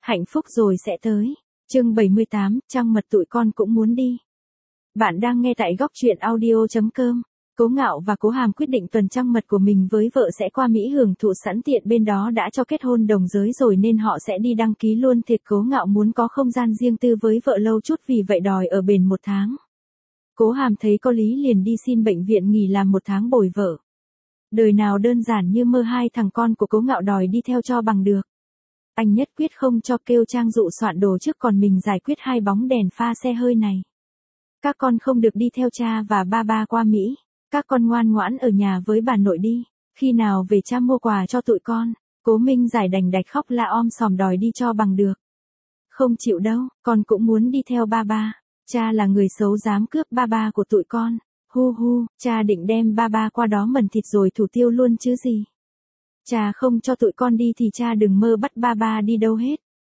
Hạnh phúc rồi sẽ tới. Chương 78, trăng mật tụi con cũng muốn đi. Bạn đang nghe tại góc truyện audio.com. Cố Ngạo và Cố Hàm quyết định tuần trăng mật của mình với vợ sẽ qua Mỹ hưởng thụ, sẵn tiện bên đó đã cho kết hôn đồng giới rồi nên họ sẽ đi đăng ký luôn. Thiệt Cố Ngạo muốn có không gian riêng tư với vợ lâu chút, vì vậy đòi ở bền 1 tháng. Cố Hàm thấy có lý liền đi xin bệnh viện nghỉ làm 1 tháng bồi vợ. Đời nào đơn giản như mơ, 2 thằng con của Cố Ngạo đòi đi theo cho bằng được. Anh nhất quyết không cho, kêu Trang dụ soạn đồ trước còn mình giải quyết 2 bóng đèn pha xe hơi này. Các con không được đi theo cha và ba qua Mỹ. Các con ngoan ngoãn ở nhà với bà nội đi. Khi nào về cha mua quà cho tụi con. Cố Minh giải đành đạch khóc la om sòm đòi đi cho bằng được. Không chịu đâu, con cũng muốn đi theo ba. Cha là người xấu dám cướp ba của tụi con. Hu hu, cha định đem ba qua đó mần thịt rồi thủ tiêu luôn chứ gì. Cha không cho tụi con đi thì cha đừng mơ bắt ba đi đâu hết.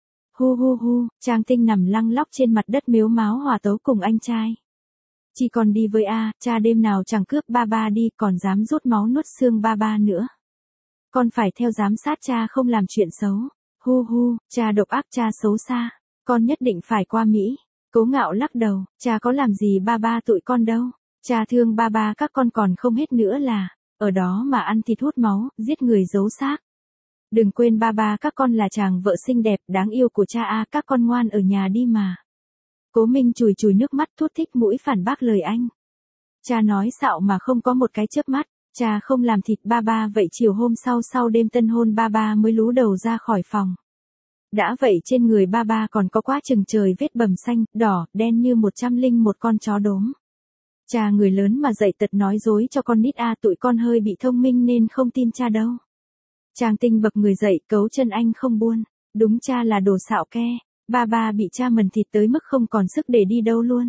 Hu hu hu, Trang Tinh nằm lăn lóc trên mặt đất mếu máo hòa tấu cùng anh trai. Chỉ còn đi với cha đêm nào chẳng cướp ba đi, còn dám rút máu nuốt xương ba nữa. Con phải theo giám sát cha không làm chuyện xấu. Hu hu, cha độc ác, cha xấu xa. Con nhất định phải qua Mỹ. Cố Ngạo lắc đầu, cha có làm gì ba tụi con đâu. Cha thương ba các con còn không hết nữa là ở đó mà ăn thịt hút máu, giết người giấu xác. Đừng quên ba các con là chàng vợ xinh đẹp, đáng yêu của cha các con ngoan ở nhà đi mà. Cố Minh chùi nước mắt thút thít mũi phản bác lời anh. Cha nói xạo mà không có một cái chớp mắt, cha không làm thịt ba vậy chiều hôm sau đêm tân hôn ba mới lú đầu ra khỏi phòng. Đã vậy trên người ba còn có quá chừng trời vết bầm xanh, đỏ, đen như 101 con chó đốm. Cha người lớn mà dạy tật nói dối cho con nít tụi con hơi bị thông minh nên không tin cha đâu. Trang Tinh bật người dậy cấu chân anh không buông. Đúng, cha là đồ xạo ke. Ba bị cha mần thịt tới mức không còn sức để đi đâu luôn.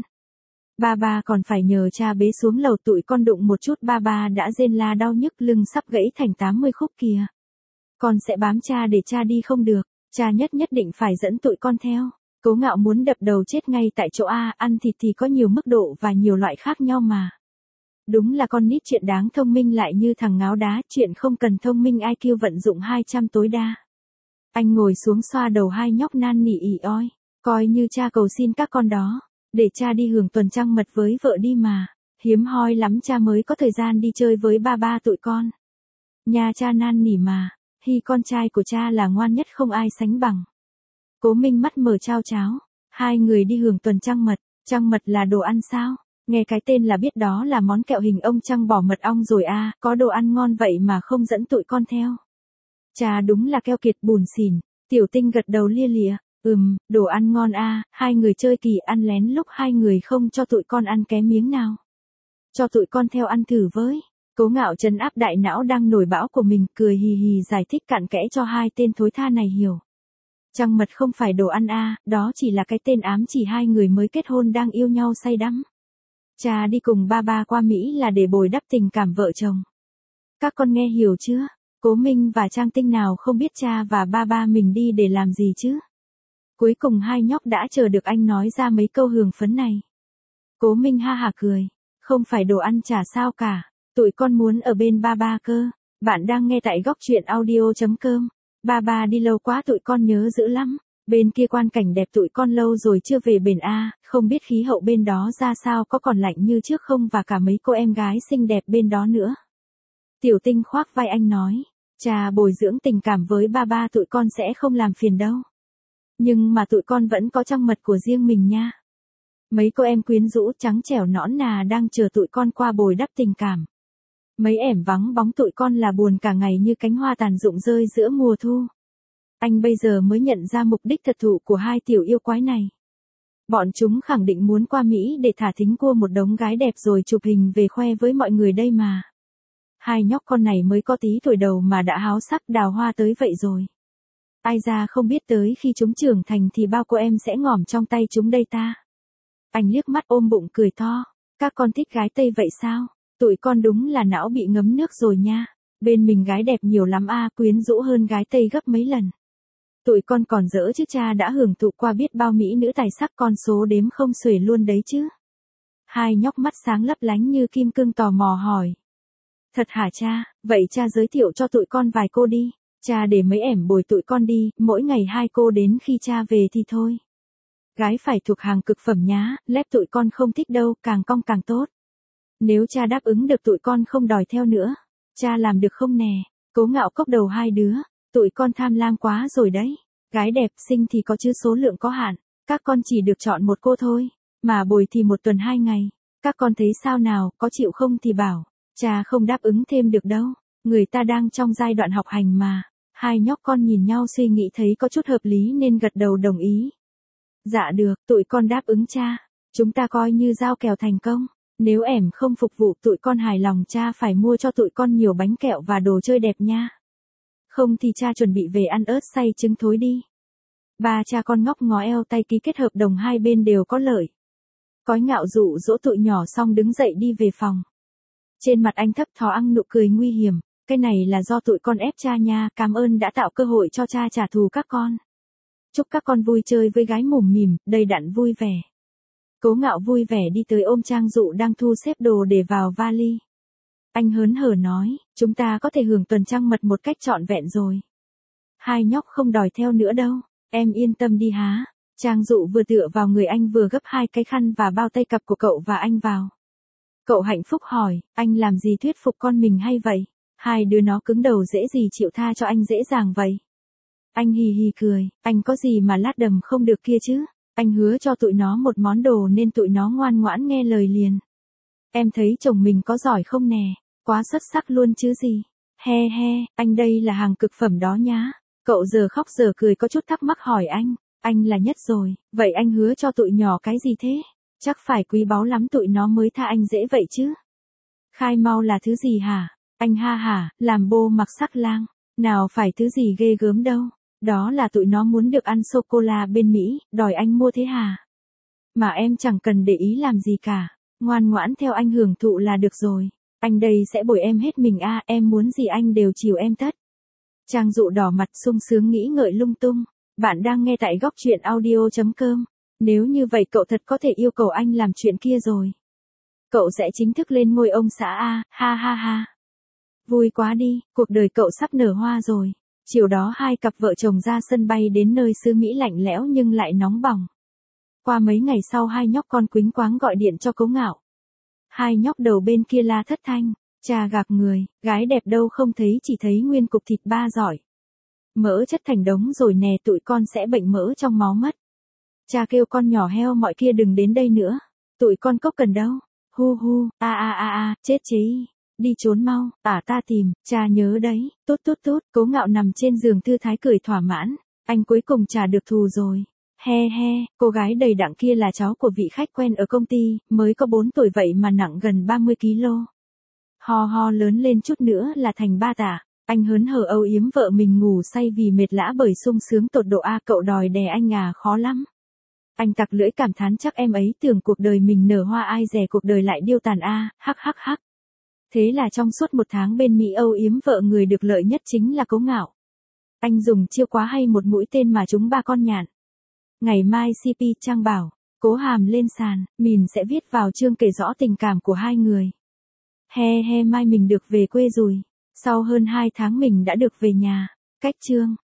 Ba còn phải nhờ cha bế xuống lầu, tụi con đụng một chút ba đã rên la đau nhức lưng sắp gãy thành 80 khúc kìa. Con sẽ bám cha để cha đi không được. Cha nhất định phải dẫn tụi con theo. Cố Ngạo muốn đập đầu chết ngay tại chỗ ăn thịt thì có nhiều mức độ và nhiều loại khác nhau mà. Đúng là con nít chuyện đáng thông minh lại như thằng ngáo đá, chuyện không cần thông minh IQ vận dụng 200 tối đa. Anh ngồi xuống xoa đầu 2 nhóc nan nỉ ỉ oi, coi như cha cầu xin các con đó, để cha đi hưởng tuần trăng mật với vợ đi mà, hiếm hoi lắm cha mới có thời gian đi chơi với ba tụi con. Nhà cha nan nỉ mà, con trai của cha là ngoan nhất không ai sánh bằng. Cố Minh mắt mở trao cháo, 2 người đi hưởng tuần trăng mật là đồ ăn sao? Nghe cái tên là biết đó là món kẹo hình ông trăng bỏ mật ong rồi có đồ ăn ngon vậy mà không dẫn tụi con theo. Cha đúng là keo kiệt bùn xỉn. Tiểu Tinh gật đầu lia lịa, đồ ăn ngon 2 người chơi kỳ ăn lén lúc 2 người không cho tụi con ăn ké miếng nào. Cho tụi con theo ăn thử với. Cố Ngạo trấn áp đại não đang nổi bão của mình, cười hì hì giải thích cặn kẽ cho 2 tên thối tha này hiểu. Trăng mật không phải đồ ăn đó chỉ là cái tên ám chỉ 2 người mới kết hôn đang yêu nhau say đắm. Cha đi cùng ba qua Mỹ là để bồi đắp tình cảm vợ chồng. Các con nghe hiểu chưa? Cố Minh và Trang Tinh nào không biết cha và ba mình đi để làm gì chứ? Cuối cùng 2 nhóc đã chờ được anh nói ra mấy câu hưởng phấn này. Cố Minh ha hả cười. Không phải đồ ăn chả sao cả. Tụi con muốn ở bên ba cơ. Bạn đang nghe tại góc truyện audio.com. Ba đi lâu quá tụi con nhớ dữ lắm. Bên kia quan cảnh đẹp tụi con lâu rồi chưa về bền không biết khí hậu bên đó ra sao, có còn lạnh như trước không, và cả mấy cô em gái xinh đẹp bên đó nữa. Tiểu Tinh khoác vai anh nói, cha bồi dưỡng tình cảm với ba tụi con sẽ không làm phiền đâu. Nhưng mà tụi con vẫn có trăng mật của riêng mình nha. Mấy cô em quyến rũ trắng trẻo nõn nà đang chờ tụi con qua bồi đắp tình cảm. Mấy ẻm vắng bóng tụi con là buồn cả ngày như cánh hoa tàn rụng rơi giữa mùa thu. Anh bây giờ mới nhận ra mục đích thật thụ của 2 tiểu yêu quái này. Bọn chúng khẳng định muốn qua Mỹ để thả thính cua một đống gái đẹp rồi chụp hình về khoe với mọi người đây mà. 2 nhóc con này mới có tí tuổi đầu mà đã háo sắc đào hoa tới vậy rồi. Ai ra không biết tới khi chúng trưởng thành thì bao cô em sẽ ngỏm trong tay chúng đây ta. Anh liếc mắt ôm bụng cười to. Các con thích gái Tây vậy sao? Tụi con đúng là não bị ngấm nước rồi nha. Bên mình gái đẹp nhiều lắm quyến rũ hơn gái Tây gấp mấy lần. Tụi con còn dỡ chứ, cha đã hưởng thụ qua biết bao mỹ nữ tài sắc, con số đếm không xuể luôn đấy chứ. 2 nhóc mắt sáng lấp lánh như kim cương tò mò hỏi. Thật hả cha, vậy cha giới thiệu cho tụi con vài cô đi. Cha để mấy ẻm bồi tụi con đi, mỗi ngày hai cô đến khi cha về thì thôi. Gái phải thuộc hàng cực phẩm nhá, lép tụi con không thích đâu, càng cong càng tốt. Nếu cha đáp ứng được tụi con không đòi theo nữa. Cha làm được không nè? Cố Ngạo cốc đầu hai đứa. Tụi con tham lam quá rồi đấy. Gái đẹp xinh thì có chứ số lượng có hạn. Các con chỉ được chọn một cô thôi. Mà bồi thì một tuần 2 ngày. Các con thấy sao nào, có chịu không thì bảo. Cha không đáp ứng thêm được đâu. Người ta đang trong giai đoạn học hành mà. Hai nhóc con nhìn nhau suy nghĩ thấy có chút hợp lý nên gật đầu đồng ý. Dạ được, tụi con đáp ứng cha. Chúng ta coi như giao kèo thành công. Nếu ẻm không phục vụ tụi con hài lòng cha phải mua cho tụi con nhiều bánh kẹo và đồ chơi đẹp nha. Không thì cha chuẩn bị về ăn ớt xay trứng thối đi. Ba cha con ngóc ngó eo tay ký kết hợp đồng hai bên đều có lợi. Cói Ngạo dụ dỗ tụi nhỏ xong đứng dậy đi về phòng. Trên mặt anh thấp thoáng nụ cười nguy hiểm. Cái này là do tụi con ép cha nha, cảm ơn đã tạo cơ hội cho cha trả thù các con. Chúc các con vui chơi với gái mồm mỉm, đầy đặn vui vẻ. Cố Ngạo vui vẻ đi tới ôm Trang Dụ đang thu xếp đồ để vào vali. Anh hớn hở nói, chúng ta có thể hưởng tuần trăng mật một cách trọn vẹn rồi. Hai nhóc không đòi theo nữa đâu, em yên tâm đi há. Trang Dụ vừa tựa vào người anh vừa gấp 2 cái khăn và bao tay cặp của cậu và anh vào. Cậu hạnh phúc hỏi, anh làm gì thuyết phục con mình hay vậy? Hai đứa nó cứng đầu dễ gì chịu tha cho anh dễ dàng vậy? Anh hì hì cười, anh có gì mà lát đầm không được kia chứ? Anh hứa cho tụi nó một món đồ nên tụi nó ngoan ngoãn nghe lời liền. Em thấy chồng mình có giỏi không nè? Quá xuất sắc luôn chứ gì? He he, anh đây là hàng cực phẩm đó nhá. Cậu giờ khóc giờ cười có chút thắc mắc hỏi anh là nhất rồi, vậy anh hứa cho tụi nhỏ cái gì thế? Chắc phải quý báu lắm tụi nó mới tha anh dễ vậy chứ. Khai mau là thứ gì hả? Anh ha hả, làm bô mặc sắc lang. Nào phải thứ gì ghê gớm đâu. Đó là tụi nó muốn được ăn sô-cô-la bên Mỹ, đòi anh mua thế hả? Mà em chẳng cần để ý làm gì cả. Ngoan ngoãn theo anh hưởng thụ là được rồi. Anh đây sẽ bồi em hết mình em muốn gì anh đều chiều em tất. Trang Dụ đỏ mặt sung sướng nghĩ ngợi lung tung. Bạn đang nghe tại góc truyện audio.com. Nếu như vậy cậu thật có thể yêu cầu anh làm chuyện kia rồi. Cậu sẽ chính thức lên ngôi ông xã ha ha ha. Vui quá đi, cuộc đời cậu sắp nở hoa rồi. Chiều đó hai cặp vợ chồng ra sân bay đến nơi xứ Mỹ lạnh lẽo nhưng lại nóng bỏng. Qua mấy ngày sau hai nhóc con quýnh quáng gọi điện cho Cố Ngạo. Hai nhóc đầu bên kia la thất thanh, cha gạc người, gái đẹp đâu không thấy chỉ thấy nguyên cục thịt ba giỏi. Mỡ chất thành đống rồi nè tụi con sẽ bệnh mỡ trong máu mất. Cha kêu con nhỏ heo mọi kia đừng đến đây nữa, tụi con cốc cần đâu, hu hu, chết chế. Đi trốn mau, ta tìm, cha nhớ đấy, tốt, Cố Ngạo nằm trên giường thư thái cười thỏa mãn, anh cuối cùng trả được thù rồi. He he, cô gái đầy đặn kia là cháu của vị khách quen ở công ty, mới có 4 tuổi vậy mà nặng gần 30 kg. Ho lớn lên chút nữa là thành ba tả, anh hớn hở âu yếm vợ mình ngủ say vì mệt lã bởi sung sướng tột độ cậu đòi đè anh khó lắm. Anh tặc lưỡi cảm thán chắc em ấy tưởng cuộc đời mình nở hoa ai dè cuộc đời lại điêu tàn hắc. Thế là trong suốt 1 tháng bên Mỹ âu yếm vợ người được lợi nhất chính là Cố Ngạo. Anh dùng chiêu quá hay một mũi tên mà trúng 3 con nhạn. Ngày mai CP Trang bảo, Cố Hàm lên sàn, mình sẽ viết vào chương kể rõ tình cảm của hai người. He mai mình được về quê rồi. Sau hơn 2 tháng mình đã được về nhà. Cách chương.